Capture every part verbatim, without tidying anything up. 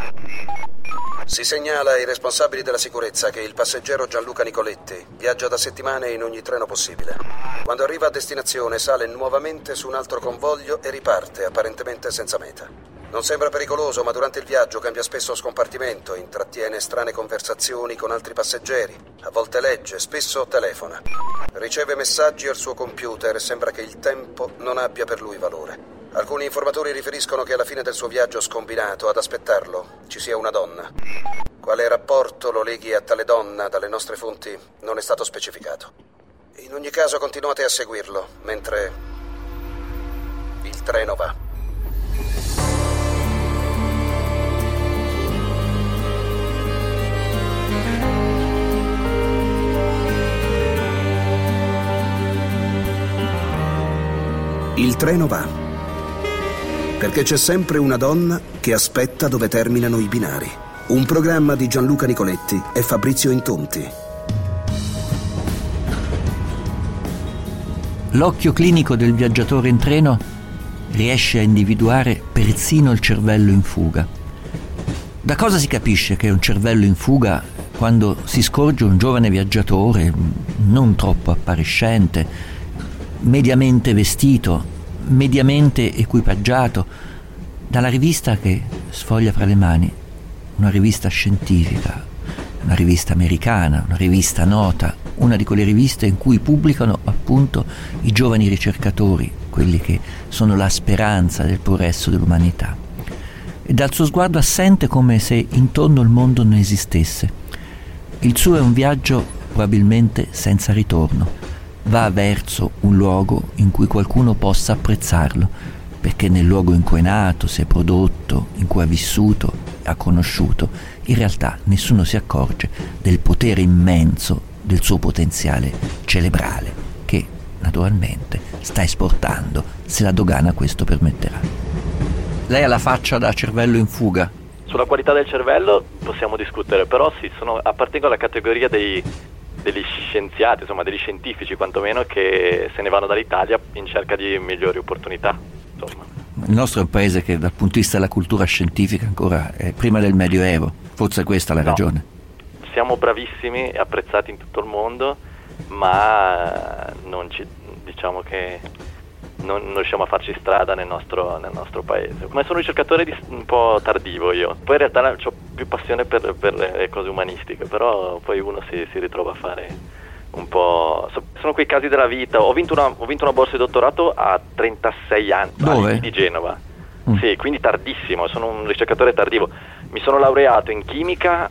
Si segnala ai responsabili della sicurezza che il passeggero Gianluca Nicoletti viaggia da settimane in ogni treno possibile. Quando arriva a destinazione sale nuovamente su un altro convoglio e riparte, apparentemente senza meta. Non sembra pericoloso, ma durante il viaggio cambia spesso scompartimento, intrattiene strane conversazioni con altri passeggeri, a volte legge, spesso telefona. Riceve messaggi al suo computer e sembra che il tempo non abbia per lui valore. Alcuni informatori riferiscono che alla fine del suo viaggio scombinato, ad aspettarlo, ci sia una donna. Quale rapporto lo leghi a tale donna dalle nostre fonti non è stato specificato. In ogni caso continuate a seguirlo, mentre il treno va. Il treno va. Perché c'è sempre una donna che aspetta dove terminano i binari. Un programma di Gianluca Nicoletti e Fabrizio Intonti. L'occhio clinico del viaggiatore in treno riesce a individuare persino il cervello in fuga. Da cosa si capisce che è un cervello in fuga quando si scorge un giovane viaggiatore non troppo appariscente, mediamente vestito, mediamente equipaggiato, dalla rivista che sfoglia fra le mani, una rivista scientifica, una rivista americana, una rivista nota, una di quelle riviste in cui pubblicano appunto i giovani ricercatori, quelli che sono la speranza del progresso dell'umanità. E dal suo sguardo assente, come se intorno il mondo non esistesse. Il suo è un viaggio probabilmente senza ritorno. Va verso un luogo in cui qualcuno possa apprezzarlo, perché nel luogo in cui è nato, si è prodotto, in cui ha vissuto, ha conosciuto, in realtà nessuno si accorge del potere immenso del suo potenziale cerebrale, che naturalmente sta esportando, se la dogana questo permetterà. Lei ha la faccia da cervello in fuga. Sulla qualità del cervello possiamo discutere, però sì, sono, appartengo alla categoria dei degli scienziati, insomma degli scientifici quantomeno, che se ne vanno dall'Italia in cerca di migliori opportunità, insomma. Il nostro è un paese che dal punto di vista della cultura scientifica ancora è prima del Medioevo, forse questa è la no. ragione. Siamo bravissimi e apprezzati in tutto il mondo, ma non ci, diciamo che non, non riusciamo a farci strada nel nostro, nel nostro paese. Ma sono un ricercatore di, un po' tardivo io, poi in realtà ho più passione per, per le cose umanistiche, però poi uno si, si ritrova a fare un po'... Sono quei casi della vita. Ho vinto una, ho vinto una borsa di dottorato a trentasei anni. Dove? Di Genova. Mm. Sì, quindi tardissimo, sono un ricercatore tardivo. Mi sono laureato in chimica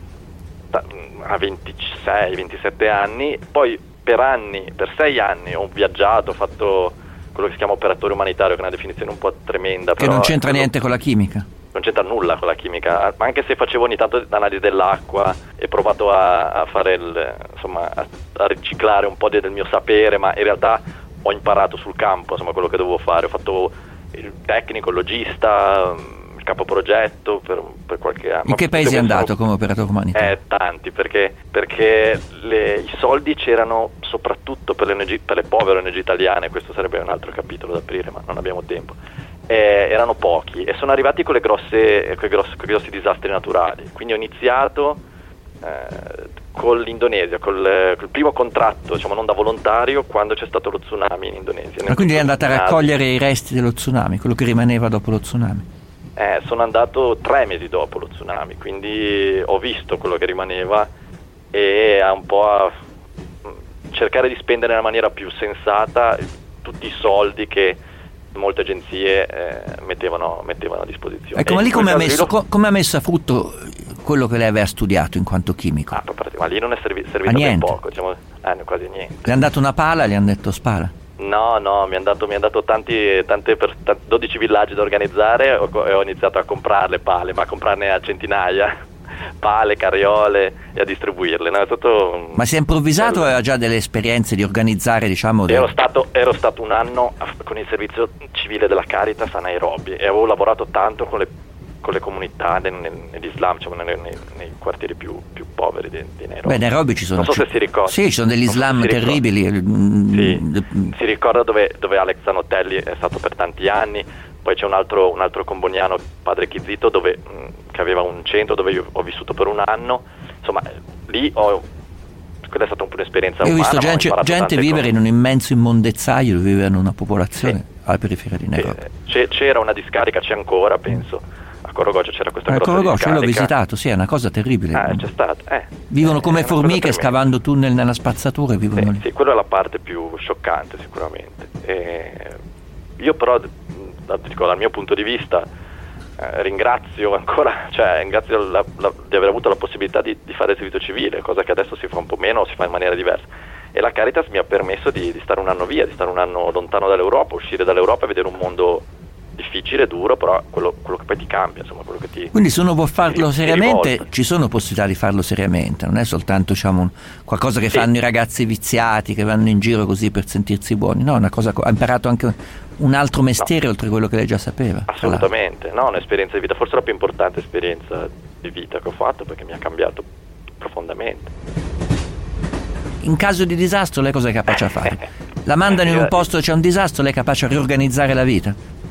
a ventisei ventisette anni, poi per anni, per sei anni ho viaggiato, ho fatto quello che si chiama operatore umanitario, che è una definizione un po' tremenda. Che però non c'entra niente con la chimica. Non c'entra nulla con la chimica, anche se facevo ogni tanto l'analisi dell'acqua e provato a, a fare il, insomma, a, a riciclare un po' del mio sapere, ma in realtà ho imparato sul campo, insomma, quello che dovevo fare. Ho fatto il tecnico, il logista, il capoprogetto per, per qualche anno. In che paesi è andato come operatore umanitario? Eh, tanti, perché, perché le, i soldi c'erano soprattutto per le, O N G, per le povere O N G italiane. Questo sarebbe un altro capitolo da aprire, ma non abbiamo tempo. Eh, erano pochi e sono arrivati con le grosse, con i grossi, con i grossi disastri naturali. Quindi ho iniziato eh, con l'Indonesia, col, col primo contratto, diciamo non da volontario, quando c'è stato lo tsunami in Indonesia. Ma quindi è andata a raccogliere i resti dello tsunami, quello che rimaneva dopo lo tsunami? Eh, sono andato tre mesi dopo lo tsunami, quindi ho visto quello che rimaneva e a un po' a cercare di spendere nella maniera più sensata tutti i soldi che molte agenzie eh, mettevano, mettevano a disposizione. Ecco, ma lì come ha, messo, co- come ha messo a frutto quello che lei aveva studiato in quanto chimico? Ah, ma lì non è servi- servito ben poco, diciamo, eh, quasi niente. Le hanno dato una pala e gli hanno detto spara? No, no, mi hanno dato, mi han dato tanti, tante per, t- dodici villaggi da organizzare e ho, ho iniziato a comprarle pale, ma a comprarne a centinaia, pale, carriole e a distribuirle. No, è stato, ma si è improvvisato o aveva già delle esperienze di organizzare, diciamo? Ero stato, ero stato un anno a, con il servizio civile della Caritas a Nairobi e avevo lavorato tanto con le con le comunità nel, nell'Islam, diciamo, nei, nei, nei quartieri più, più poveri di, di Nairobi. Beh, Nairobi ci sono, non so se si ricorda. Sì, ci sono degli Islam so terribili. Sì, si ricorda dove, dove Alex Zanotelli è stato per tanti anni. Poi c'è un altro, un altro comboniano, padre Chizito, dove, mh, che aveva un centro dove io ho vissuto per un anno. Insomma, lì ho, quella è stata un po' un'esperienza umana. Io ho visto gente, ho gente vivere cose. in un immenso immondezzaio dove vivevano una popolazione, sì, alla periferia di Nairobi. Sì, c'era una discarica, c'è ancora, penso. A Corogoccia c'era questa a grossa Corogoccia, discarica. l'ho visitato, sì, è una cosa terribile. Eh, c'è stato. Eh. Vivono come formiche scavando tunnel nella spazzatura. Vivono sì, lì. Sì, quella è la parte più scioccante sicuramente. E io però, dico, dal mio punto di vista, eh, ringrazio ancora, cioè ringrazio la, la, di aver avuto la possibilità di, di fare il servizio civile, cosa che adesso si fa un po' meno o si fa in maniera diversa. E la Caritas mi ha permesso di, di stare un anno via, di stare un anno lontano dall'Europa, uscire dall'Europa e vedere un mondo difficile, duro, però quello, quello che poi ti cambia, insomma, quello che ti... Quindi se uno può farlo ti, seriamente, ti ci sono possibilità di farlo seriamente, non è soltanto, diciamo, un, qualcosa che sì. fanno i ragazzi viziati che vanno in giro così per sentirsi buoni, no, una cosa, ha imparato anche un altro mestiere no. oltre a quello che lei già sapeva. Assolutamente, no, un'esperienza di vita, forse la più importante esperienza di vita che ho fatto, perché mi ha cambiato profondamente. In caso di disastro lei cosa è capace a fare? La mandano in un posto dove c'è un disastro, lei è capace a riorganizzare la vita?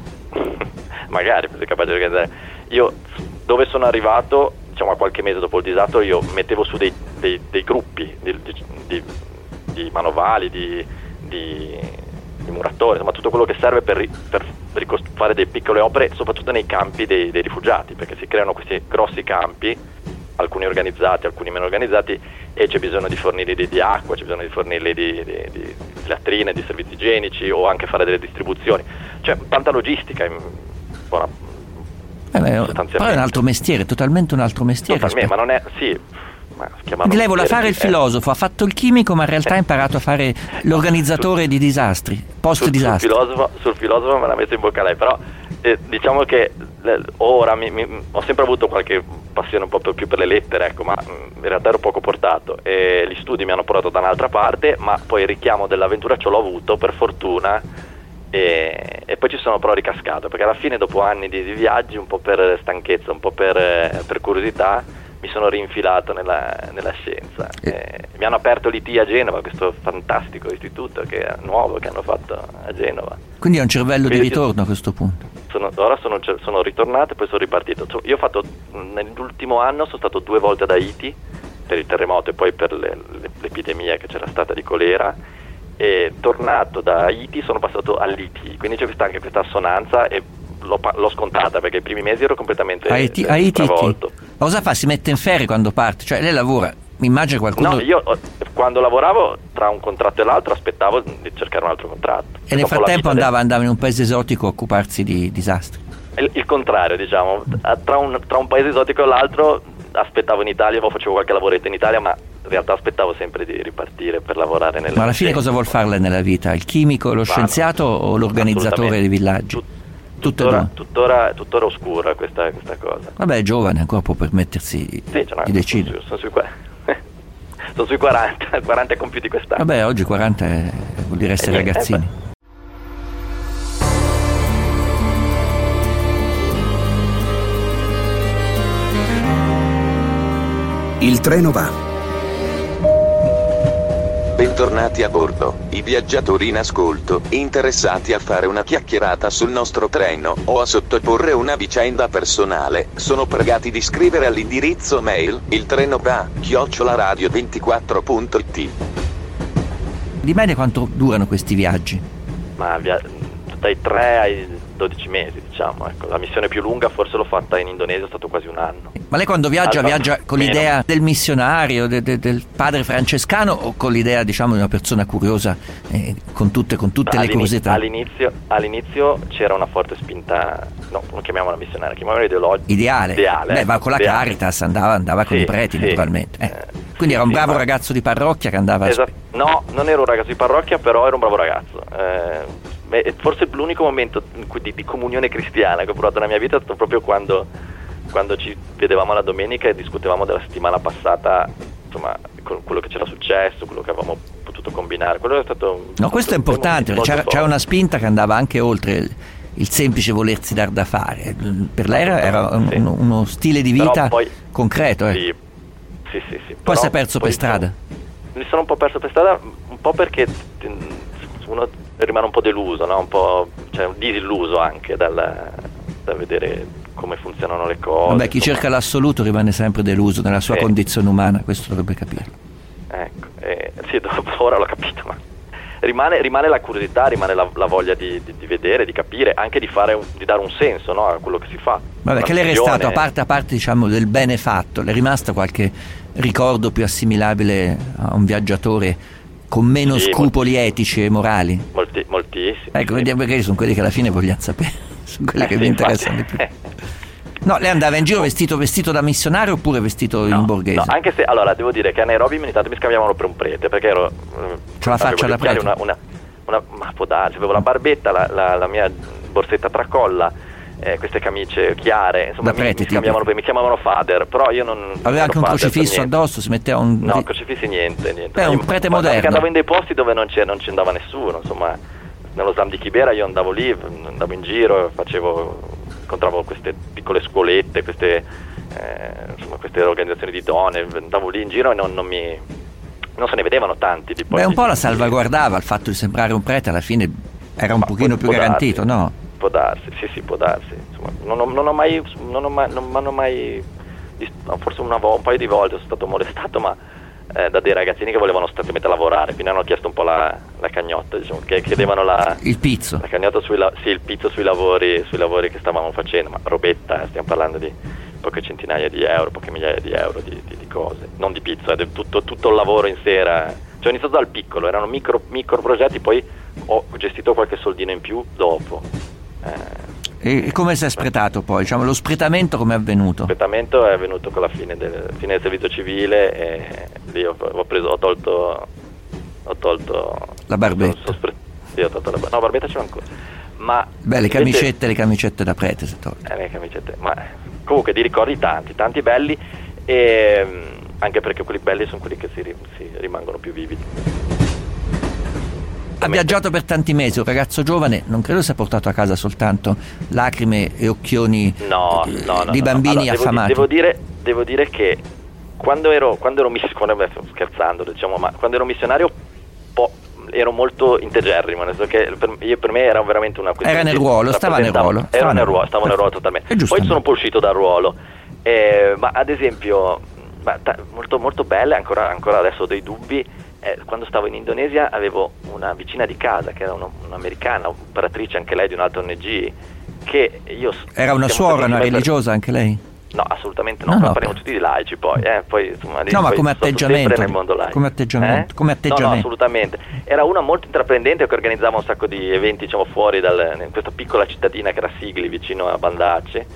Magari, sei capace di organizzare. Io dove sono arrivato, diciamo a qualche mese dopo il disastro, io mettevo su dei, dei, dei gruppi di, di, di, di manovali, di, di, di muratori, insomma tutto quello che serve per, per ricost- fare delle piccole opere, soprattutto nei campi dei, dei rifugiati, perché si creano questi grossi campi, alcuni organizzati, alcuni meno organizzati, e c'è bisogno di fornirli di, di acqua, c'è bisogno di fornirli di, di, di, di latrine, di servizi igienici, o anche fare delle distribuzioni. Cioè tanta logistica. Buona, eh beh, però è un altro mestiere, totalmente un altro mestiere. Totalmente, ma non è, sì, ma quindi lei vuole fare il filosofo, eh. ha fatto il chimico, ma in realtà ha imparato a fare l'organizzatore sul, di disastri, post disastri. Sul filosofo, sul filosofo me l'ha messo in bocca lei, però eh, diciamo che eh, ora mi, mi, ho sempre avuto qualche passione un po' più per le lettere, ecco, ma in realtà ero poco portato e gli studi mi hanno portato da un'altra parte, ma poi il richiamo dell'avventura ce l'ho avuto, per fortuna. E, e poi ci sono però ricascato, perché alla fine, dopo anni di, di viaggi, un po' per stanchezza, un po' per, per curiosità, mi sono rinfilato nella, nella scienza. E... E mi hanno aperto l'I T a Genova, questo fantastico istituto che è nuovo che hanno fatto a Genova. Quindi è un cervello Quindi di ritorno a quessto punto. Sono, ora sono, sono ritornato e poi sono ripartito. Io ho fatto, nell'ultimo anno sono stato due volte ad Haiti per il terremoto e poi per le, le, l'epidemia che c'era stata di colera. E tornato da Haiti sono passato all'I T, quindi c'è questa, anche questa assonanza e l'ho, l'ho scontata, perché i primi mesi ero completamente Haiti, stravolto. Ma cosa fa? Si mette in ferie quando parte? Cioè lei lavora, mi immagino qualcuno... No, io quando lavoravo tra un contratto e l'altro aspettavo di cercare un altro contratto. E nel frattempo andava, andava in un paese esotico a occuparsi di disastri? Il, il contrario, diciamo, tra un, tra un paese esotico e l'altro aspettavo in Italia, poi facevo qualche lavoretto in Italia, ma in realtà aspettavo sempre di ripartire per lavorare nella... Ma alla fine cosa vuol farle nella vita? Il chimico, lo scienziato no, o l'organizzatore dei villaggi? Tut, tuttora, tuttora, tuttora oscura questa, questa cosa. Vabbè, è giovane, ancora può permettersi sì, cioè, di decidere. Sono, sono, sui, sono sui quaranta, quaranta compiuti quest'anno. Vabbè, oggi quaranta è, vuol dire essere eh, ragazzini. Eh, Il treno va. Bentornati a bordo, i viaggiatori in ascolto, interessati a fare una chiacchierata sul nostro treno o a sottoporre una vicenda personale, sono pregati di scrivere all'indirizzo mail il treno va chiocciola radio ventiquattro punto it. Di media quanto durano questi viaggi? Ma via, dai tre ai dodici mesi, diciamo, ecco. La missione più lunga forse l'ho fatta in Indonesia, è stato quasi un anno. Ma lei quando viaggia, Alfa, viaggia con meno. l'idea del missionario, de, de, del padre francescano, o con l'idea, diciamo, di una persona curiosa, eh, con tutte, con tutte le curiosità? All'inizio, all'inizio c'era una forte spinta, no, non chiamiamola missionaria, chiamiamola ideologica. Ideale. Ideale. Beh, va con la ideale. Caritas, andava, andava con sì, i preti, sì. naturalmente. Eh. Quindi sì, era un bravo sì, ragazzo di parrocchia che andava... Esatto. No, non ero un ragazzo di parrocchia, però ero un bravo ragazzo. Eh, beh, forse l'unico momento di, di comunione cristiana che ho provato nella mia vita è stato proprio quando, quando ci vedevamo la domenica e discutevamo della settimana passata, insomma, quello che c'era successo, quello che avevamo potuto combinare. Quello è stato... No, questo è importante, c'era, c'era una spinta che andava anche oltre il semplice volersi dar da fare. Per lei era, era un, sì. uno stile di vita poi, concreto. Eh. Sì, sì, sì, sì. Poi si è perso per strada? Mi sono un po' perso per strada, un po' perché uno rimane un po' deluso, no? Un po', cioè, disilluso anche dal, da vedere come funzionano le cose. Vabbè, chi cerca l'assoluto rimane sempre deluso nella sua sì. condizione umana, questo dovrebbe capirlo. Ecco, eh, sì, dopo, ora l'ho capito, ma rimane, rimane la curiosità, rimane la, la voglia di, di, di vedere, di capire, anche di fare un, di dare un senso, no, a quello che si fa. Vabbè, che le è restato, a parte, a parte diciamo del bene fatto, le è rimasto qualche ricordo più assimilabile a un viaggiatore con meno sì, scrupoli molti, etici e morali? Molti, moltissimi. Ecco, sì. vediamo, perché sono quelli che alla fine vogliamo sapere, sono quelli eh, che sì, vi interessano infatti. di più. No, lei andava in giro vestito, vestito da missionario oppure vestito no, in borghese? No, anche se, allora, devo dire che a Nairobi ogni tanto mi scambiavano per un prete, perché ero... C'ho la faccia da prete? Una, una, una, ma può darsi, avevo la barbetta, la, la, la mia borsetta tracolla, eh, queste camicie chiare, insomma, da prete, mi, mi, scambiavano, mi chiamavano father, però io non... Aveva anche un crocifisso addosso, si metteva un... No, crocifissi niente, niente. È un io, prete ma, moderno. Perché andavo in dei posti dove non, c'è, non ci andava nessuno, insomma, nello Slam di Kibera io andavo lì, andavo in giro, facevo... incontravo queste piccole scuolette, queste, eh, insomma, queste organizzazioni di donne, andavo lì in giro e non, non mi non se ne vedevano tanti. Di Beh, un po' la salvaguardava il fatto di sembrare un prete, alla fine era un ma pochino può, più può garantito, darsi, no? Può darsi, sì sì, può darsi. Insomma, non, ho, non ho mai, non ho mai, non mi hanno mai, forse una vo- un paio di volte sono stato molestato, ma eh, da dei ragazzini che volevano sostanzialmente lavorare, quindi hanno chiesto un po' la, la cagnotta, diciamo, che chiedevano la, il pizzo, la cagnotta sui, la, sì, il pizzo sui lavori, sui lavori che stavamo facendo, ma robetta, eh, stiamo parlando di poche centinaia di euro, poche migliaia di euro di, di, di cose, non di pizza, eh, tutto, tutto il lavoro in sera. Cioè ho iniziato dal piccolo, erano micro, micro progetti, poi ho gestito qualche soldino in più dopo. Eh, e, e come si è spretato poi? Diciamo, lo spretamento come è avvenuto? Lo spretamento è avvenuto con la fine del, fine del servizio civile e lì ho, ho preso, ho tolto ho tolto la barbetta. So, so, sì, ho tolto la barbetta. No, barbetta c'è ancora. Ma beh, le camicette, invece, le camicette da prete si tolgono. Eh, le camicette, ma comunque di ricordi tanti, tanti belli, e anche perché quelli belli sono quelli che si, si rimangono più vividi. Ha viaggiato per tanti mesi, un ragazzo giovane, non credo sia portato a casa soltanto lacrime e occhioni no, eh, no, no, di no, bambini no. Allora, affamati. Devo, di, devo, dire, devo dire che quando ero, quando ero missionario, scherzando diciamo, ma quando ero missionario po- ero molto integerrimo, nel senso che per, io, per me era veramente una questione. Era nel ruolo, stava nel ruolo. Ero nel ruolo, stavo nel ruolo totalmente. Poi sono un po' uscito dal ruolo, eh, ma ad esempio, ma, ta, molto, molto belle, ancora, ancora adesso ho dei dubbi. Eh, quando stavo in Indonesia avevo una vicina di casa che era uno, un'americana, operatrice anche lei di un'altra O N G, che io... Era una suora, una religiosa anche lei? No, assolutamente no, no, no parliamo tutti di laici poi, eh, poi insomma, no, ma poi come atteggiamento, nel mondo laico. come atteggiamento, eh? come atteggiamento. No, no, assolutamente. Era una molto intraprendente che organizzava un sacco di eventi, diciamo, fuori dal, in questa piccola cittadina che era Sigli, vicino a Bandacci.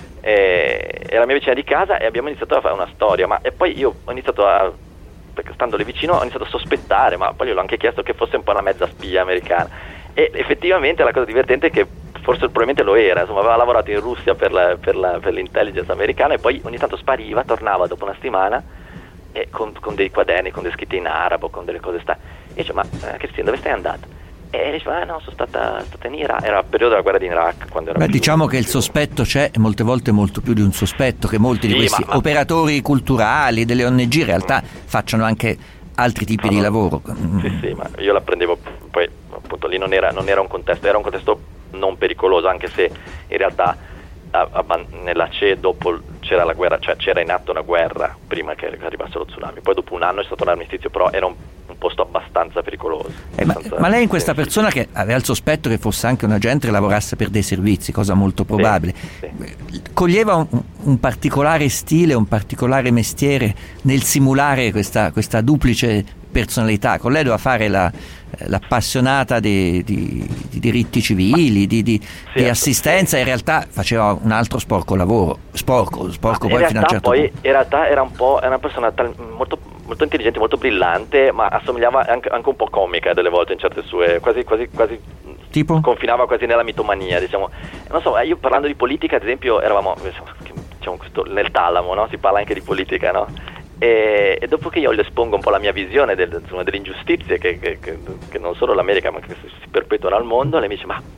E, era mia vicina di casa e abbiamo iniziato a fare una storia, ma e poi io ho iniziato a, perché stando lì vicino ho iniziato a sospettare, ma poi io l'ho anche chiesto che fosse un po' una mezza spia americana, e effettivamente la cosa divertente è che forse probabilmente lo era, insomma aveva lavorato in Russia per, la, per, la, per l'intelligence americana e poi ogni tanto spariva, tornava dopo una settimana e con, con dei quaderni, con delle scritte in arabo, con delle cose sta e dice ma eh, Cristina dove stai andata? E dice ah no sono stata, stata in Iraq, era il periodo della guerra di Iraq quando era. Beh, più, diciamo che il sospetto c'è e molte volte molto più di un sospetto, che molti sì, di questi ma, ma... operatori culturali delle O N G in realtà mm. facciano anche altri tipi no, di no. lavoro. Sì sì, ma io la prendevo, poi appunto lì non era, non era un contesto, era un contesto non pericoloso, anche se in realtà a, a, nella C E dopo c'era la guerra, cioè c'era in atto una guerra prima che arrivasse lo tsunami, poi dopo un anno è stato l'armistizio, però era un, un posto abbastanza pericoloso. Eh, abbastanza ma, ma lei in questa persona che aveva il sospetto che fosse anche un agente che lavorasse per dei servizi, cosa molto probabile, sì, sì. coglieva un, un particolare stile, un particolare mestiere nel simulare questa, questa duplice personalità. Con lei doveva fare la, l'appassionata di, di, di diritti civili, di, di, sì, di assistenza, in realtà faceva un altro sporco lavoro, sporco, sporco poi fino a un certo poi, punto. In realtà era un po' era una persona tal, molto, molto intelligente, molto brillante, ma assomigliava anche, anche un po' comica delle volte in certe sue, quasi quasi quasi tipo? Confinava quasi nella mitomania, diciamo. Non so, io parlando di politica, ad esempio, eravamo diciamo, questo, nel Talamo, no? Si parla anche di politica, no? E, e dopo che io le espongo un po' la mia visione del, insomma, delle ingiustizie che, che, che, che non solo l'America ma che si perpetuano al mondo, lei mi dice ma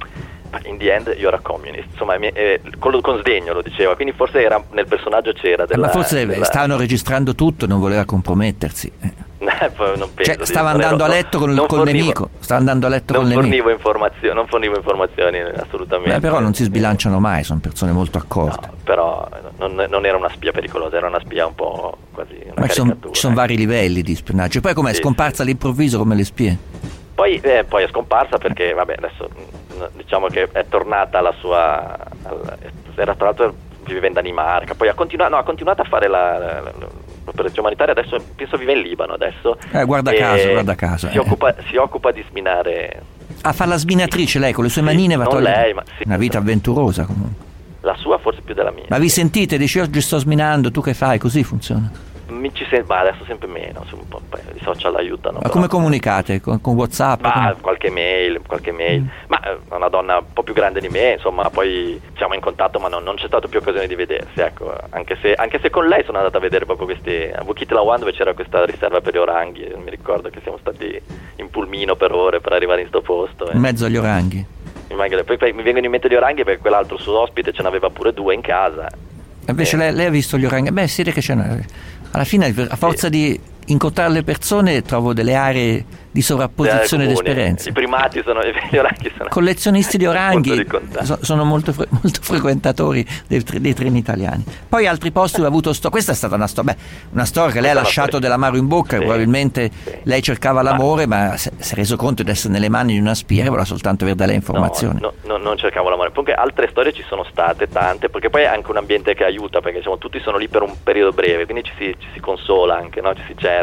in the end you're a communist, insomma, eh, con, con sdegno lo diceva, quindi forse era, nel personaggio c'era della, ma forse della... stavano registrando tutto, non voleva compromettersi. non penso, cioè, stava andando ero, a letto con, col fornivo, nemico stava andando a letto non con il nemico. Informazio- non fornivo informazioni assolutamente. Beh, però non si sbilanciano mai, sono persone molto accorte. No, però non, non era una spia pericolosa, era una spia un po' quasi una ma ci sono son eh. vari livelli di spionaggio. E poi com'è, sì, scomparsa sì. all'improvviso come le spie? Poi, eh, poi è scomparsa perché, vabbè, adesso diciamo che è tornata alla sua... Alla, era tra l'altro viveva in Danimarca, poi ha continuato, no, ha continuato a fare la, la, la, l'operazione umanitaria, adesso penso vive in Libano adesso. Eh, guarda caso, guarda caso. Si, eh. occupa, si occupa di sminare... Ah, fa la sminatrice lei, con le sue sì, manine va a non togliere... lei, ma sì. Una vita avventurosa comunque. La sua forse più della mia. Ma vi sentite? Dici oggi sto sminando, tu che fai? Così funziona? Mi ci sento, ma adesso sempre meno, un po', i social aiutano. Ma però. come comunicate? Con, con WhatsApp? Ma con... qualche mail, qualche mail. Mm. Ma è una donna un po' più grande di me, insomma, poi siamo in contatto, ma non, non c'è stata più occasione di vedersi, ecco. Anche se, anche se con lei sono andato a vedere proprio questi a Bukit Lawan, dove c'era questa riserva per gli oranghi. Mi ricordo che siamo stati in pulmino per ore per arrivare in sto posto. In mezzo agli oranghi. Poi, poi mi vengono in mente gli oranghi perché quell'altro suo ospite ce n'aveva pure due in casa. Invece eh. lei, lei ha visto gli oranghi? Beh, siete che c'è una... Alla fine, a forza sì. di incontrare le persone, trovo delle aree di sovrapposizione di esperienze. I primati sono, gli oranghi sono... Collezionisti di oranghi so, sono molto, fre- molto frequentatori dei, dei treni italiani. Poi altri posti ho avuto... Sto- questa è stata una, sto- beh, una storia che lei ha lasciato dell'amaro in bocca, sì. probabilmente sì. lei cercava l'amore, ma, ma si è reso conto di essere nelle mani di una spia e voleva soltanto avere da lei informazioni. No, no, no, non cercavo l'amore. Comunque altre storie ci sono state, tante, perché poi è anche un ambiente che aiuta, perché diciamo, tutti sono lì per un periodo breve, quindi ci si, ci si consola anche, no? Ci si cerca.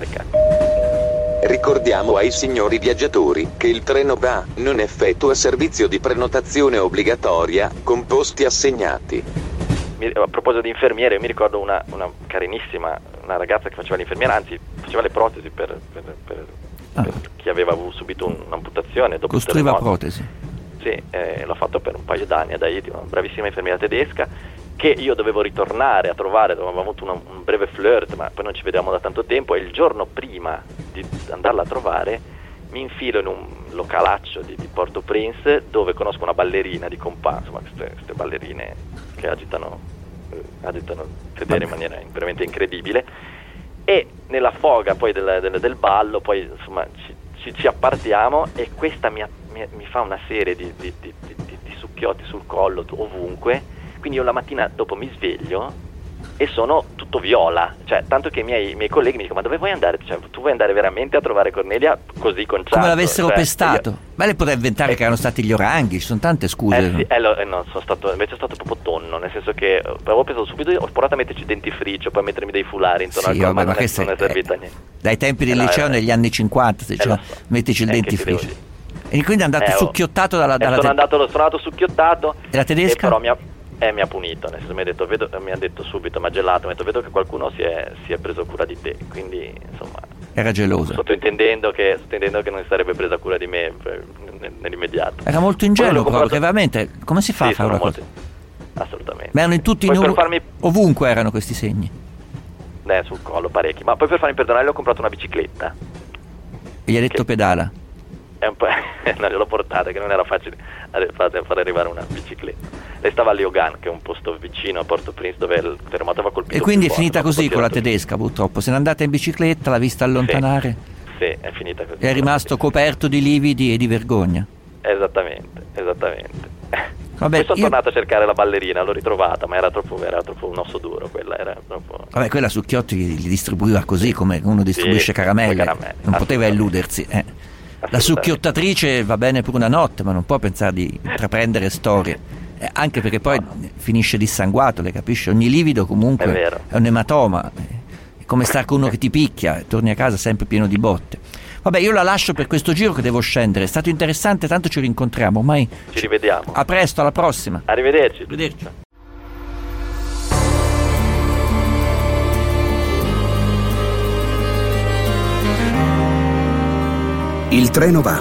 Ricordiamo ai signori viaggiatori che il treno B A non effettua servizio di prenotazione obbligatoria con posti assegnati. A proposito di infermiere, io mi ricordo una, una carinissima, una ragazza che faceva l'infermiera, anzi faceva le protesi per, per, per, ah. per chi aveva subito un'amputazione. Dopo costruiva protesi? Sì, eh, l'ho fatto per un paio d'anni ad Haiti, una bravissima infermiera tedesca che io dovevo ritornare a trovare, avevamo avuto una, un breve flirt, ma poi non ci vedevamo da tanto tempo, e il giorno prima di andarla a trovare mi infilo in un localaccio di, di Port-au-Prince dove conosco una ballerina di compa, insomma queste, queste ballerine che agitano, eh, agitano il sedere in maniera veramente incredibile, e nella foga poi del, del, del ballo poi insomma ci, ci, ci appartiamo, e questa mi, mi, mi fa una serie di, di, di, di, di succhiotti sul collo ovunque. Quindi io la mattina dopo mi sveglio e sono tutto viola, cioè tanto che i miei, i miei colleghi mi dicono: ma dove vuoi andare? Cioè, tu vuoi andare veramente a trovare Cornelia così conciato? Come l'avessero cioè, pestato? Io... Ma lei poteva inventare eh, che erano stati gli oranghi, ci sono tante scuse. Eh sì, eh, lo, eh, no, sono stato, invece è stato proprio tonno, nel senso che avevo pensato subito, ho provato a metterci dentifricio, poi a mettermi dei foulari intorno sì, al collo, vabbè, ma ma non, è, non è servita eh, niente. Dai tempi del eh, liceo no, negli anni cinquanta, se eh, cioè, so. mettici il eh, dentifricio. E quindi è andato eh, succhiottato dalla... dalla sono, te- andato, sono andato succhiottato. E la tedesca? E però mi ha... Eh, mi ha punito, nel senso mi ha detto, vedo, mi ha detto subito, mi ha gelato, mi ha detto: vedo che qualcuno si è, si è preso cura di te, quindi insomma era gelosa, sottointendendo che, sottointendendo che non si sarebbe presa cura di me per, nell'immediato. Era molto ingenuo proprio, che veramente come si fa sì, a fare una cosa? Assolutamente. Ma erano in tutti poi i numeri, farmi... ovunque erano questi segni. Eh, sul collo parecchi, ma poi per farmi perdonare le ho comprato una bicicletta. E gli ha detto che... pedala? È un po'... non gliel'ho portata, che non era facile far arrivare una bicicletta. Lei stava a Leogan, che è un posto vicino a Port-au-Prince, dove il terremoto aveva colpito. E quindi è finita forte, così con la tedesca, purtroppo. Se n'è andata in bicicletta, l'ha vista allontanare. Sì, sì, è finita così. E è rimasto coperto di lividi e di vergogna. Esattamente, esattamente. Vabbè, poi sono io... tornato a cercare la ballerina, l'ho ritrovata, ma era troppo, era troppo un osso duro, quella era troppo... Vabbè, quella Succhiotti li distribuiva così, come uno distribuisce sì, caramelle, caramelle, non poteva illudersi. Eh. La succhiottatrice va bene per una notte, ma non può pensare di intraprendere storie, eh, anche perché poi no. finisce dissanguato, le capisce? Ogni livido comunque è, è un ematoma, è come stare con uno che ti picchia e torni a casa sempre pieno di botte. Vabbè, io la lascio per questo giro che devo scendere, è stato interessante, tanto ci rincontriamo, ormai ci rivediamo. A presto, alla prossima. Arrivederci. Arrivederci. Il treno va.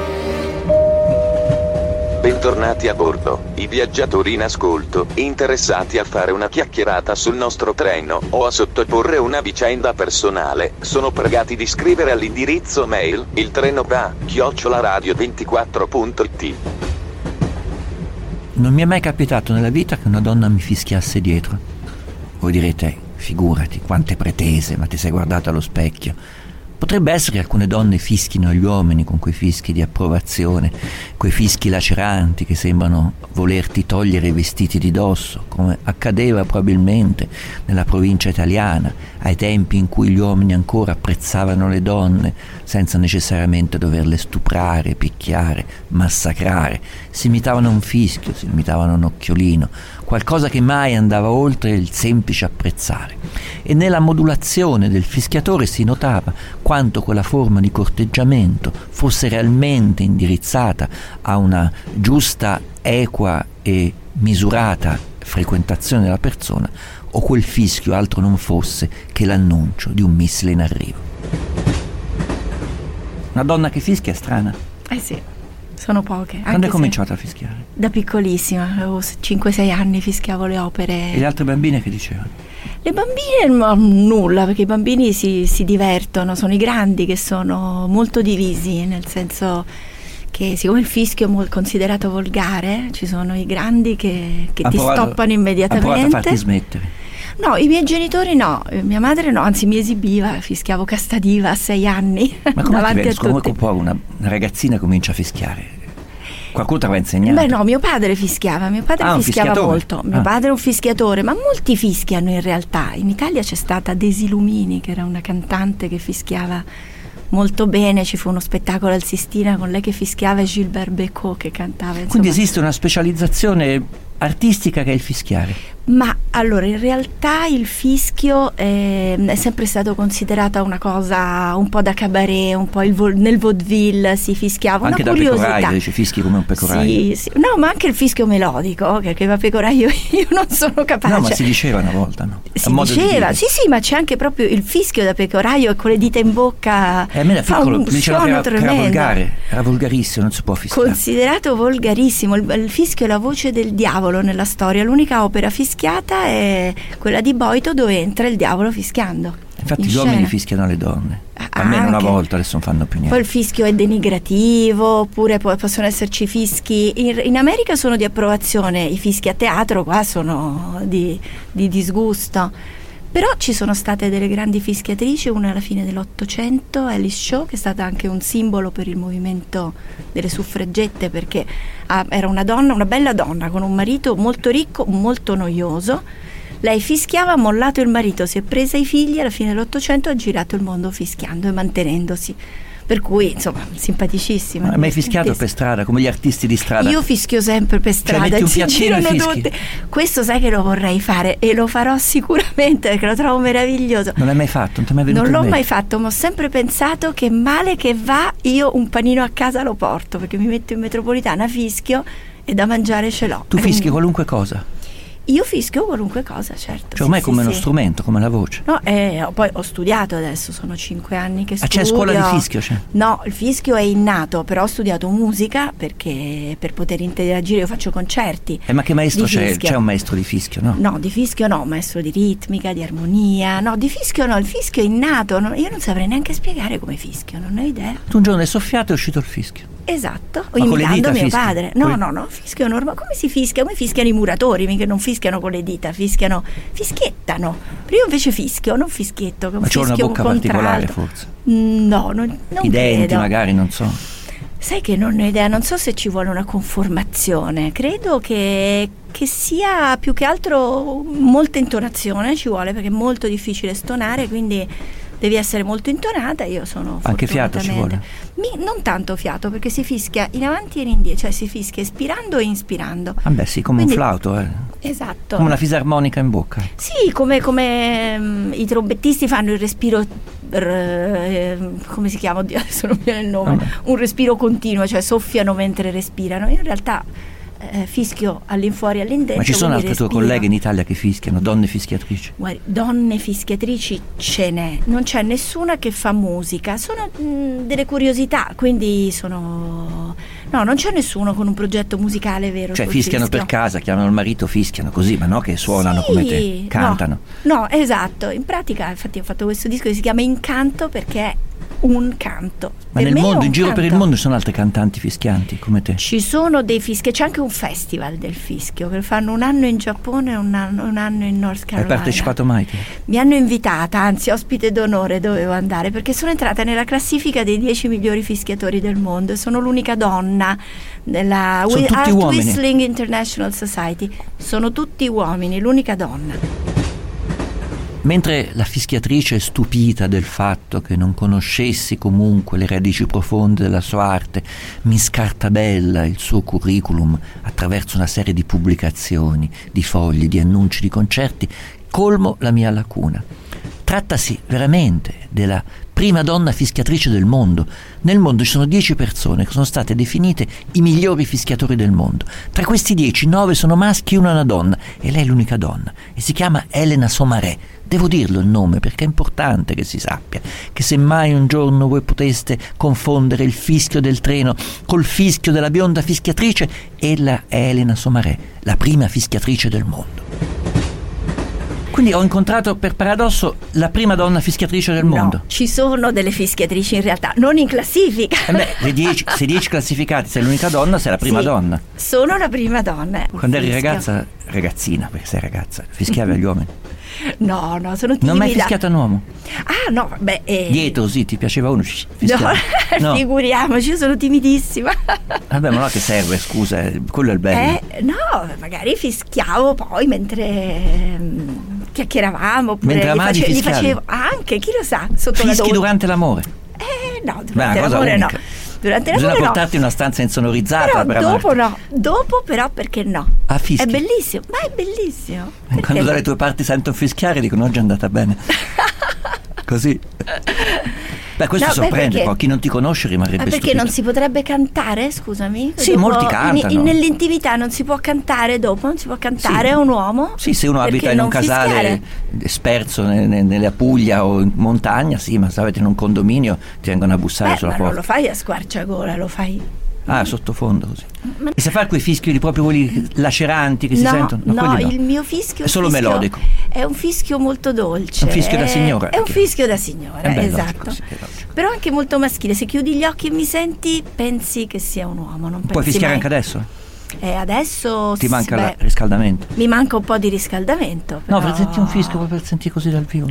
Bentornati a bordo, i viaggiatori in ascolto, interessati a fare una chiacchierata sul nostro treno o a sottoporre una vicenda personale, sono pregati di scrivere all'indirizzo mail il treno va chiocciola radio ventiquattro punto it. non mi è mai capitato nella vita che una donna mi fischiasse dietro. Voi direte, figurati, quante pretese, ma ti sei guardato allo specchio. Potrebbe essere che alcune donne fischino agli uomini con quei fischi di approvazione, quei fischi laceranti che sembrano volerti togliere i vestiti di dosso, come accadeva probabilmente nella provincia italiana, ai tempi in cui gli uomini ancora apprezzavano le donne senza necessariamente doverle stuprare, picchiare, massacrare. Si imitavano un fischio, si imitavano un occhiolino, qualcosa che mai andava oltre il semplice apprezzare. E nella modulazione del fischiatore si notava quanto quella forma di corteggiamento fosse realmente indirizzata a una giusta, equa e misurata frequentazione della persona, o quel fischio altro non fosse che l'annuncio di un missile in arrivo. Una donna che fischia è strana. Eh sì, sono poche. Quando hai cominciato a fischiare? Da piccolissima, avevo cinque sei anni, fischiavo le opere. E le altre bambine che dicevano? Le bambine no, nulla, perché i bambini si, si divertono, sono i grandi che sono molto divisi, nel senso che siccome il fischio è considerato volgare, ci sono i grandi che, che ti provato, stoppano immediatamente. Ha provato a farti smettere? No, i miei genitori no, mia madre no, anzi mi esibiva, fischiavo Casta Diva a sei anni. Ma come davanti ti a come tutti. può una, una ragazzina comincia a fischiare? Qualcuno ti aveva insegnato? Beh no, mio padre fischiava, mio padre ah, fischiava molto, mio ah. padre è un fischiatore, ma molti fischiano in realtà. In Italia c'è stata Desi Lumini, che era una cantante che fischiava molto bene, ci fu uno spettacolo al Sistina con lei che fischiava e Gilbert Bécaud che cantava. Insomma. Quindi esiste una specializzazione artistica che è il fischiare? Ma allora in realtà il fischio è, è sempre stato considerato una cosa un po' da cabaret, un po' il vo- nel vaudeville si fischiava, anche una da curiosità. pecoraio, dice fischi come un pecoraio. Sì, sì. No, ma anche il fischio melodico, che da pecoraio io non sono capace. No, ma si diceva una volta, no? Si diceva, sì sì, ma c'è anche proprio il fischio da pecoraio e con le dita in bocca. E a me da piccolo un mi dicevano che era, che era tremendo. volgare, era volgarissimo, non si può fischiare. Considerato volgarissimo, il, il fischio è la voce del diavolo nella storia, l'unica opera fischiata è quella di Boito dove entra il diavolo fischiando. Infatti gli scena. uomini fischiano le donne, almeno Anche. una volta, adesso non fanno più niente. Poi il fischio è denigrativo, oppure poi possono esserci fischi. In, in America sono di approvazione, i fischi a teatro qua sono di, di disgusto. Però ci sono state delle grandi fischiatrici, una alla fine dell'Ottocento, Alice Shaw, che è stata anche un simbolo per il movimento delle suffragette, perché ah, era una donna, una bella donna, con un marito molto ricco, molto noioso. Lei fischiava, ha mollato il marito, si è presa i figli, alla fine dell'Ottocento ha girato il mondo fischiando e mantenendosi. Per cui, insomma, simpaticissima. Ma hai fischiato per strada, come gli artisti di strada? Io fischio sempre per strada, cioè, metti un si piattino e girano fischi. tutti. Questo sai che lo vorrei fare e lo farò sicuramente perché lo trovo meraviglioso. Non l'hai mai fatto? Non ti è mai venuto Non l'ho in mente? mai fatto, ma ho sempre pensato che male che va io un panino a casa lo porto, perché mi metto in metropolitana, fischio e da mangiare ce l'ho. Tu fischi Quindi qualunque cosa? Io fischio qualunque cosa, certo. Cioè ormai sì, è come sì, uno sì. strumento, come la voce. No, eh, poi ho studiato adesso, sono cinque anni che Ah, studio. c'è scuola di fischio? C'è? No, il fischio è innato, però ho studiato musica perché per poter interagire io faccio concerti. Eh, ma che maestro di c'è? fischio. C'è un maestro di fischio, no? No, di fischio no, maestro di ritmica, di armonia. No, di fischio no, il fischio è innato. No, io non saprei neanche spiegare come fischio, non ho idea. Tu un giorno hai soffiato e è uscito il fischio. Esatto, Ma con le imitando dita mio fischi? padre. No, Con- no, no, fischio normale. Come si fischia? Come fischiano i muratori, mica non fischiano con le dita, fischiano, fischiettano. Io invece fischio, non fischietto, che un Ma c'è una fischio bocca contralto. particolare, forse? Mm, No, non, non I denti credo. magari, non so. Sai che non ho idea, non so se ci vuole una conformazione, credo che, che sia più che altro molta intonazione ci vuole, perché è molto difficile stonare, quindi devi essere molto intonata. Io sono Anche fiato ci fortunatamente- Mi, non tanto fiato, perché si fischia in avanti e in indietro, cioè si fischia espirando e inspirando. Ah beh sì, come Quindi- un flauto, eh. Esatto. Come una fisarmonica in bocca. Sì, come, come mm, i trombettisti fanno il respiro, r- come si chiama? Oddio, adesso non mi viene il nome. Vabbè. Un respiro continuo, cioè soffiano mentre respirano. In realtà eh, fischio all'infuori e all'interno. Ma ci sono quindi altre tue respiro. colleghe in Italia che fischiano, donne fischiatrici? Guardi, donne fischiatrici ce n'è, non c'è nessuna che fa musica, sono mh, delle curiosità, quindi sono... No, non c'è nessuno con un progetto musicale vero. Cioè sul fischiano fischio. per casa, chiamano il marito, fischiano così, ma no che suonano Sì, come te, cantano. No, no, esatto, in pratica infatti ho fatto questo disco che si chiama Incanto perché un canto. Ma Per nel me è mondo, un in giro canto. per il mondo ci sono altri cantanti fischianti come te? Ci sono dei fischi, c'è anche un festival del fischio che fanno un anno in Giappone e un anno, un anno in North Hai Carolina. partecipato mai te? Mi hanno invitata, anzi ospite d'onore dovevo andare, perché sono entrata nella classifica dei dieci migliori fischiatori del mondo e sono l'unica donna nella Sono tutti Art uomini. Whistling International Society. Sono tutti uomini, l'unica donna. Mentre la fischiatrice, stupita del fatto che non conoscessi comunque le radici profonde della sua arte, mi scartabella il suo curriculum attraverso una serie di pubblicazioni, di fogli, di annunci, di concerti, colmo la mia lacuna. Trattasi veramente della prima donna fischiatrice del mondo. Nel mondo ci sono dieci persone che sono state definite i migliori fischiatori del mondo. Tra questi dieci, nove sono maschi e una è una donna, e lei è l'unica donna, e si chiama Elena Somaré. Devo dirlo il nome perché è importante che si sappia che se mai un giorno voi poteste confondere il fischio del treno col fischio della bionda fischiatrice, ella è Elena Somaré, la prima fischiatrice del mondo. Quindi ho incontrato per paradosso la prima donna fischiatrice del mondo. No, ci sono delle fischiatrici in realtà, non in classifica. Eh beh, le dieci, se dieci classificati sei l'unica donna, sei la prima Sì, donna. Sono la prima donna. Quando eri Fischio. ragazza, ragazzina, perché sei ragazza, fischiavi agli uomini. No, no, sono timida. Non hai mai fischiato a un uomo? Ah, no, beh... Eh... Dietro, sì, ti piaceva uno? shh, No, fischiavi. No. figuriamoci, io sono timidissima. Vabbè, ma no che serve, scusa, eh, quello è il bello. Eh, no, magari fischiavo poi mentre ehm, chiacchieravamo. Oppure Mentre gli, amavi face- gli fischiavi? facevo anche, chi lo sa, sotto la Fischi doccia. durante l'amore? Eh, no, Beh, durante una cosa l'amore no. unica. Durante Bisogna l'amore no. portarti in una stanza insonorizzata Però per dopo amarti. no, dopo però perché no? Ah, fischi? È bellissimo, ma è bellissimo. Quando Perché dalle no? tue parti sento fischiare dicono oggi è andata bene. Così. Beh, questo No, beh, sorprende, perché- poi chi non ti conosce rimarrebbe Ma perché stupito. non si potrebbe cantare, scusami? Sì, molti cantano. in- nell'intimità non si può cantare dopo, non si può cantare Sì. a un uomo? Sì, se uno Perché abita in un non casale fischiare? sperso ne- ne- nella Puglia o in montagna, sì, ma se avete in un condominio ti vengono a bussare Beh, sulla ma non porta. lo fai a squarciagola, lo fai... Ah, sottofondo così. E se fai quei fischi di proprio quelli laceranti che si no, sentono? no, quelli no. il mio fischio È solo fischio- melodico. È un fischio molto dolce. Un fischio da è- signora. È un fischio da signora, Eh beh, esatto. logico, sì, è logico. Però anche molto maschile. Se chiudi gli occhi e mi senti, pensi che sia un uomo. Non Puoi pensi fischiare mai. anche adesso? Eh, adesso Ti sì, manca beh, il riscaldamento? mi manca un po' di riscaldamento. No, però- per sentire un fischio, proprio per sentire così dal vivo.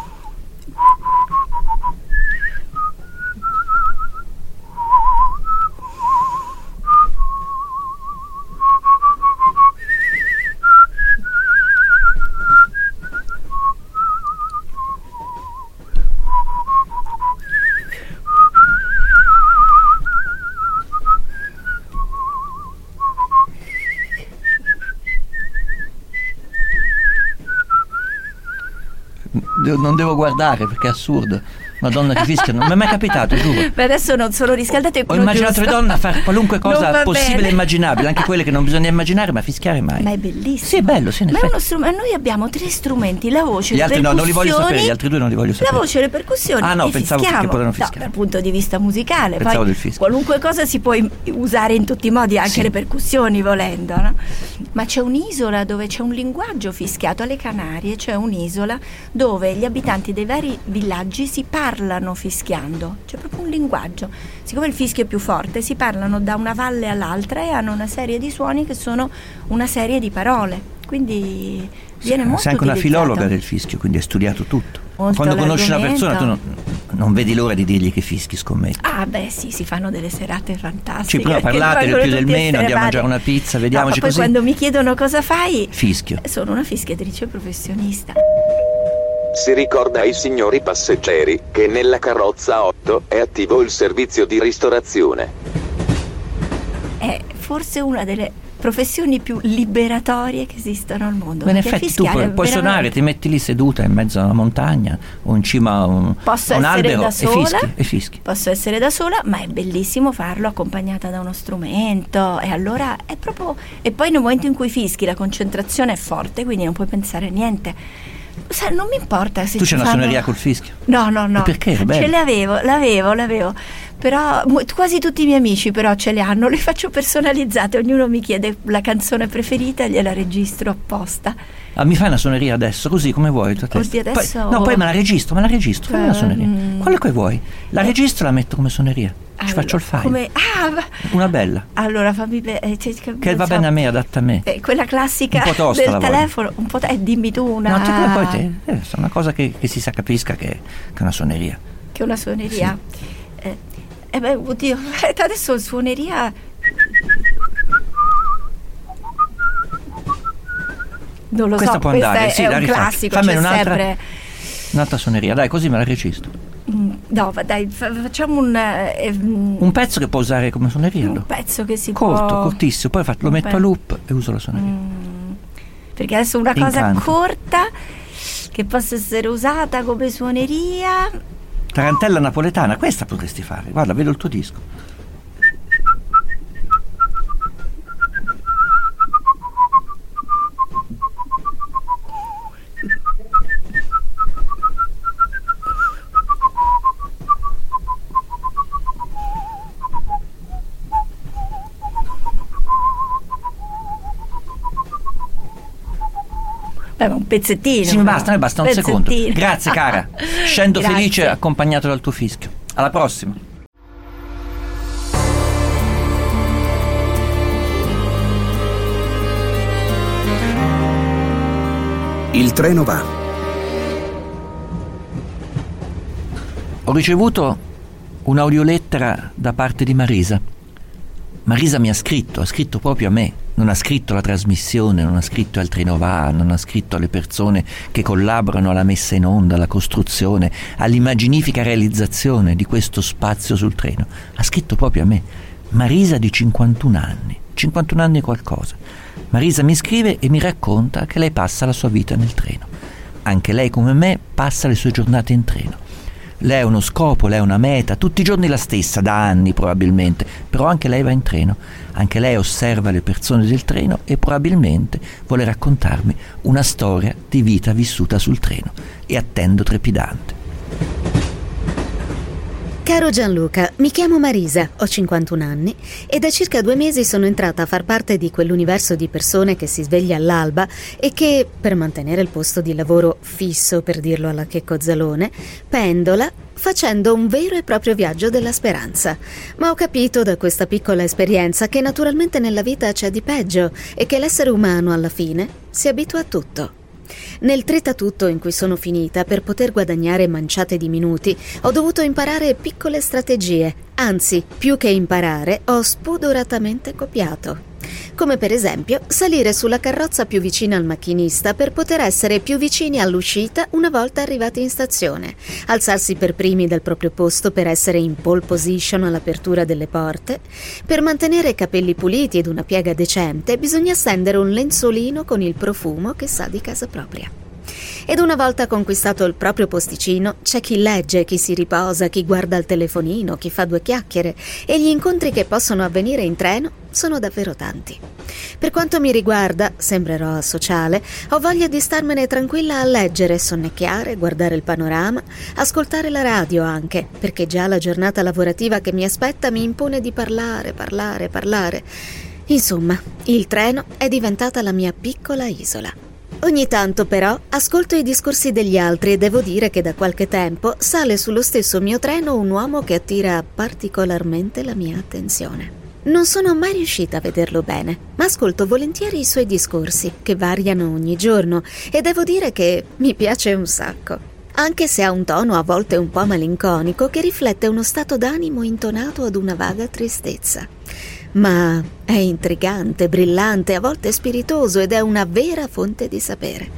De- non devo guardare perché è assurdo. Una donna che fischia non mi è mai capitato, giuro. Beh, adesso non sono riscaldate. Ho immaginato le donne a fare qualunque Non cosa va possibile bene. e immaginabile, anche quelle che non bisogna immaginare, ma fischiare mai. Ma è bellissimo. Sì, è bello, sì, in Ma è effetti. uno strumento. Noi abbiamo tre strumenti: la voce, Gli le altri no, non li voglio percussioni, sapere, gli altri due non li voglio sapere. La voce, le percussioni. Ah, no, e pensavo che fischiamo. potevano No, fischiare. dal punto di vista musicale. Pensavo Poi del fischio. qualunque cosa si può im- usare in tutti i modi, anche Sì. le percussioni volendo, no? Ma c'è un'isola dove c'è un linguaggio fischiato. Alle Canarie c'è un'isola dove gli abitanti dei vari villaggi si parlano fischiando. C'è proprio un linguaggio. Siccome il fischio è più forte, si parlano da una valle all'altra e hanno una serie di suoni che sono una serie di parole. Quindi viene molto Sei anche una utilizzato. filologa del fischio, quindi hai studiato tutto. Molto Quando conosci una persona tu non, l'argomento. non vedi l'ora di dirgli che fischi, scommetti. Ah beh sì, si fanno delle serate fantastiche. Sì, prima che parlate del rimangono più del tutti meno, andiamo a mangiare estremati. una pizza, vediamoci No, ma poi così. quando mi chiedono cosa fai, Fischio. sono una fischiatrice professionista. Si ricorda ai signori passeggeri che nella carrozza otto è attivo il servizio di ristorazione. È forse una delle professioni più liberatorie che esistono al mondo. Ma in perché effetti tu fischiare puoi, è puoi veramente- suonare, ti metti lì seduta in mezzo a una montagna o in cima a un, Posso a un essere albero da e sola, fischi, e fischi. posso essere da sola, ma è bellissimo farlo accompagnata da uno strumento. E allora è proprio. E poi nel momento in cui fischi la concentrazione è forte, quindi non puoi pensare a niente. Sai, non mi importa se Tu ci c'è una fanno- suoneria col fischio? No, no, no. E perché? È bello. Ce l'avevo, l'avevo, l'avevo. però mo- quasi tutti i miei amici però ce le hanno, le faccio personalizzate, ognuno mi chiede la canzone preferita e gliela registro apposta. Ah, mi fai una suoneria adesso, così come vuoi? Oddio, adesso... Poi, no, poi me la registro, me la registro, fammi una suoneria. Mm. Quello che vuoi. La registro e la metto come suoneria. Ci Allora, faccio il file. come... ah, va- Una bella. allora fammi be- eh, cioè, Che va so. bene a me, adatta a me. Eh, quella classica Un po' tosta del la voglio. telefono, un po' eh, dimmi tu una No, te come poi te. Eh, è una cosa che, che si sa capisca che, che è una suoneria. che una suoneria. Eh, eh beh, oddio, adesso suoneria. Non lo Questa so, può questa andare, è, sì, è la un rifaccio. classico, Fammi c'è un'altra, sempre. un'altra suoneria, dai, così me la registro. Mm, No, va- dai, fa- facciamo un eh, mm, Un pezzo che può usare come suoneria. un allora. pezzo che si Corto, può. cortissimo, poi fa- lo un metto pe- a loop e uso la suoneria. Mm, perché adesso una cosa Incanto. corta che possa essere usata come suoneria. Tarantella napoletana, questa potresti fare. Guarda, vedo il tuo disco. Beh, ma un pezzettino. Sì, mi basta, mi basta un secondo. Pezzettino. Grazie, cara. Scendo Grazie. felice accompagnato dal tuo fischio. Alla prossima. Il treno va. Ho ricevuto un'audiolettera da parte di Marisa. Marisa mi ha scritto, ha scritto proprio a me, non ha scritto alla trasmissione, non ha scritto al Treno Va, non ha scritto alle persone che collaborano alla messa in onda, alla costruzione, all'immaginifica realizzazione di questo spazio sul treno. Ha scritto proprio a me. Marisa di cinquantuno anni, cinquantuno anni e qualcosa. Marisa mi scrive e mi racconta che lei passa la sua vita nel treno. Anche lei, come me, passa le sue giornate in treno. Lei ha uno scopo, lei ha una meta, tutti i giorni la stessa, da anni probabilmente, però anche lei va in treno, anche lei osserva le persone del treno e probabilmente vuole raccontarmi una storia di vita vissuta sul treno, e attendo trepidante. Caro Gianluca, mi chiamo Marisa, ho cinquantuno anni e da circa due mesi sono entrata a far parte di quell'universo di persone che si sveglia all'alba e che, per mantenere il posto di lavoro fisso, per dirlo alla Checco Zalone, pendola facendo un vero e proprio viaggio della speranza. Ma ho capito da questa piccola esperienza che naturalmente nella vita c'è di peggio e che l'essere umano alla fine si abitua a tutto. Nel tritatutto in cui sono finita, per poter guadagnare manciate di minuti, ho dovuto imparare piccole strategie, anzi, più che imparare, ho spudoratamente copiato. Come per esempio, salire sulla carrozza più vicina al macchinista per poter essere più vicini all'uscita una volta arrivati in stazione, alzarsi per primi dal proprio posto per essere in pole position all'apertura delle porte. Per mantenere i capelli puliti ed una piega decente bisogna stendere un lenzuolino con il profumo che sa di casa propria. Ed una volta conquistato il proprio posticino, c'è chi legge, chi si riposa, chi guarda il telefonino, chi fa due chiacchiere, e gli incontri che possono avvenire in treno sono davvero tanti. Per quanto mi riguarda, sembrerò asociale, ho voglia di starmene tranquilla a leggere, sonnecchiare, guardare il panorama, ascoltare la radio anche, perché già la giornata lavorativa che mi aspetta mi impone di parlare, parlare, parlare. Insomma, il treno è diventata la mia piccola isola. Ogni tanto però ascolto i discorsi degli altri e devo dire che da qualche tempo sale sullo stesso mio treno un uomo che attira particolarmente la mia attenzione. Non sono mai riuscita a vederlo bene, ma ascolto volentieri i suoi discorsi, che variano ogni giorno, e devo dire che mi piace un sacco. Anche se ha un tono a volte un po' malinconico che riflette uno stato d'animo intonato ad una vaga tristezza. Ma è intrigante, brillante, a volte spiritoso ed è una vera fonte di sapere.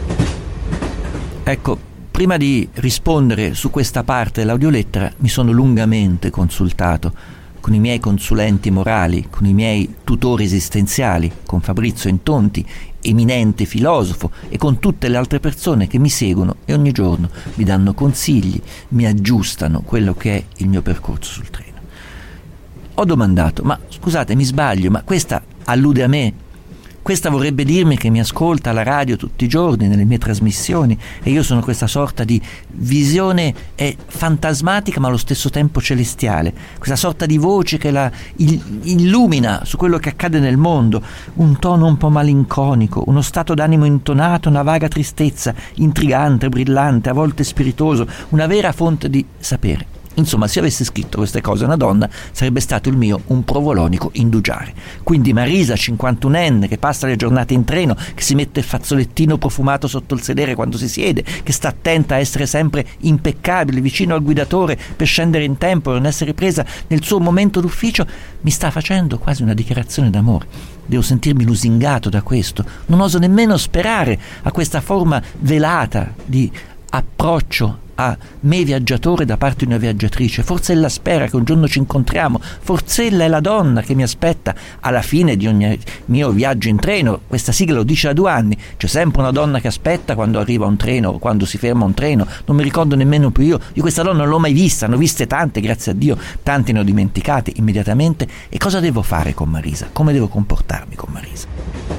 Ecco, prima di rispondere su questa parte dell'audiolettera mi sono lungamente consultato con i miei consulenti morali, con i miei tutori esistenziali, con Fabrizio Intonti, eminente filosofo, e con tutte le altre persone che mi seguono e ogni giorno mi danno consigli, mi aggiustano quello che è il mio percorso sul treno. Ho domandato, ma scusate, mi sbaglio, ma questa allude a me? Questa vorrebbe dirmi che mi ascolta alla radio tutti i giorni nelle mie trasmissioni e io sono questa sorta di visione eh, fantasmatica ma allo stesso tempo celestiale, questa sorta di voce che la il, illumina su quello che accade nel mondo, un tono un po' malinconico, uno stato d'animo intonato, una vaga tristezza, intrigante, brillante, a volte spiritoso, una vera fonte di sapere. Insomma, se avesse scritto queste cose una donna, sarebbe stato il mio un provolonico indugiare. Quindi Marisa, cinquantunenne, che passa le giornate in treno, che si mette il fazzolettino profumato sotto il sedere quando si siede, che sta attenta a essere sempre impeccabile, vicino al guidatore per scendere in tempo e non essere presa nel suo momento d'ufficio, mi sta facendo quasi una dichiarazione d'amore. Devo sentirmi lusingato da questo. Non oso nemmeno sperare a questa forma velata di approccio a me viaggiatore da parte di una viaggiatrice. Forse ella spera che un giorno ci incontriamo, forse ella è la donna che mi aspetta alla fine di ogni mio viaggio in treno. Questa sigla lo dice da due anni, c'è sempre una donna che aspetta quando arriva un treno, quando si ferma un treno. Non mi ricordo nemmeno più io di questa donna, non l'ho mai vista, ne ho viste tante, grazie a Dio, tante ne ho dimenticate immediatamente. E cosa devo fare con Marisa? Come devo comportarmi con Marisa?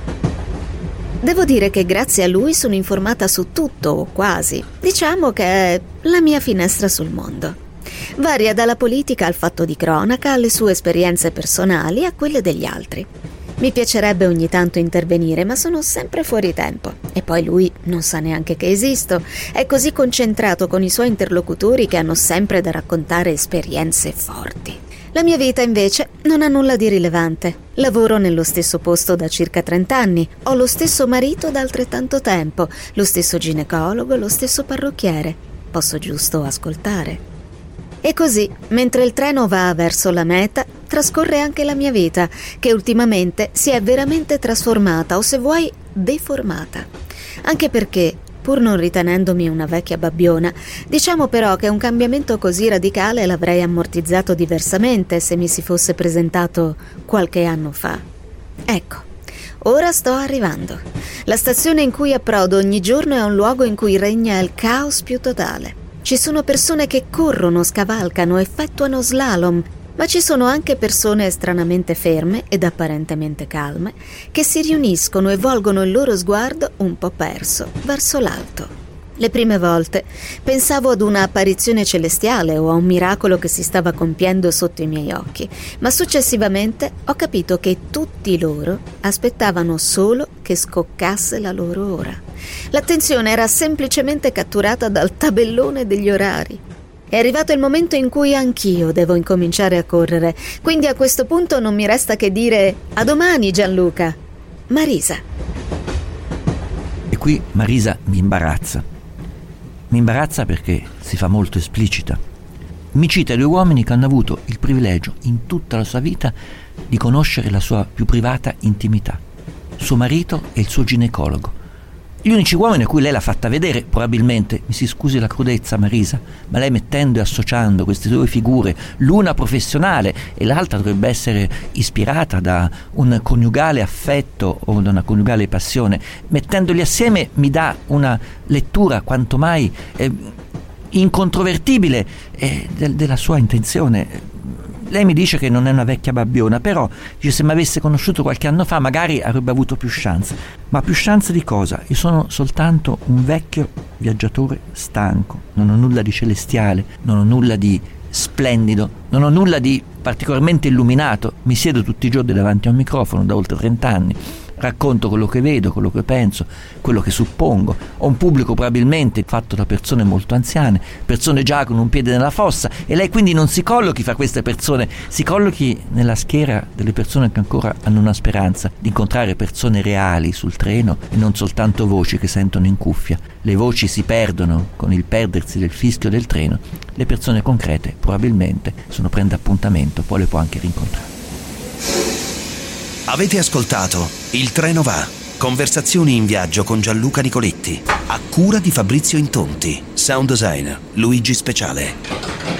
Devo dire che grazie a lui sono informata su tutto, o quasi. Diciamo che è la mia finestra sul mondo. Varia dalla politica al fatto di cronaca, alle sue esperienze personali, a quelle degli altri. Mi piacerebbe ogni tanto intervenire, ma sono sempre fuori tempo. E poi lui non sa neanche che esisto. È così concentrato con i suoi interlocutori che hanno sempre da raccontare esperienze forti. La mia vita invece non ha nulla di rilevante. Lavoro nello stesso posto da circa trenta anni, ho lo stesso marito da altrettanto tempo, lo stesso ginecologo, lo stesso parrucchiere. Posso giusto ascoltare. E così, mentre il treno va verso la meta, trascorre anche la mia vita, che ultimamente si è veramente trasformata o, se vuoi, deformata. Anche perché, pur non ritenendomi una vecchia babbiona, diciamo però che un cambiamento così radicale l'avrei ammortizzato diversamente se mi si fosse presentato qualche anno fa. Ecco, ora sto arrivando. La stazione in cui approdo ogni giorno è un luogo in cui regna il caos più totale. Ci sono persone che corrono, scavalcano, effettuano slalom, ma ci sono anche persone stranamente ferme ed apparentemente calme che si riuniscono e volgono il loro sguardo un po' perso verso l'alto. Le prime volte pensavo ad una apparizione celestiale o a un miracolo che si stava compiendo sotto i miei occhi, ma successivamente ho capito che tutti loro aspettavano solo che scoccasse la loro ora. L'attenzione era semplicemente catturata dal tabellone degli orari. È arrivato il momento in cui anch'io devo incominciare a correre, quindi a questo punto non mi resta che dire a domani, Gianluca. Marisa. E qui Marisa mi imbarazza. Mi imbarazza perché si fa molto esplicita. Mi cita due uomini che hanno avuto il privilegio in tutta la sua vita di conoscere la sua più privata intimità, suo marito e il suo ginecologo. Gli unici uomini a cui lei l'ha fatta vedere, probabilmente, mi si scusi la crudezza Marisa, ma lei mettendo e associando queste due figure, l'una professionale e l'altra dovrebbe essere ispirata da un coniugale affetto o da una coniugale passione, mettendoli assieme mi dà una lettura quanto mai eh, incontrovertibile eh, de- della sua intenzione. Lei mi dice che non è una vecchia babbiona, però dice, se mi avesse conosciuto qualche anno fa magari avrebbe avuto più chance. Ma più chance di cosa? Io sono soltanto un vecchio viaggiatore stanco, non ho nulla di celestiale, non ho nulla di splendido, non ho nulla di particolarmente illuminato. Mi siedo tutti i giorni davanti a un microfono da oltre trenta anni, racconto quello che vedo, quello che penso, quello che suppongo. Ho un pubblico probabilmente fatto da persone molto anziane, persone già con un piede nella fossa, e lei quindi non si collochi fra queste persone, si collochi nella schiera delle persone che ancora hanno una speranza di incontrare persone reali sul treno e non soltanto voci che sentono in cuffia. Le voci si perdono con il perdersi del fischio del treno, le persone concrete probabilmente sono prende appuntamento, poi le può anche rincontrare. Avete ascoltato Il treno va. Conversazioni in viaggio con Gianluca Nicoletti. A cura di Fabrizio Intonti. Sound designer Luigi Speciale.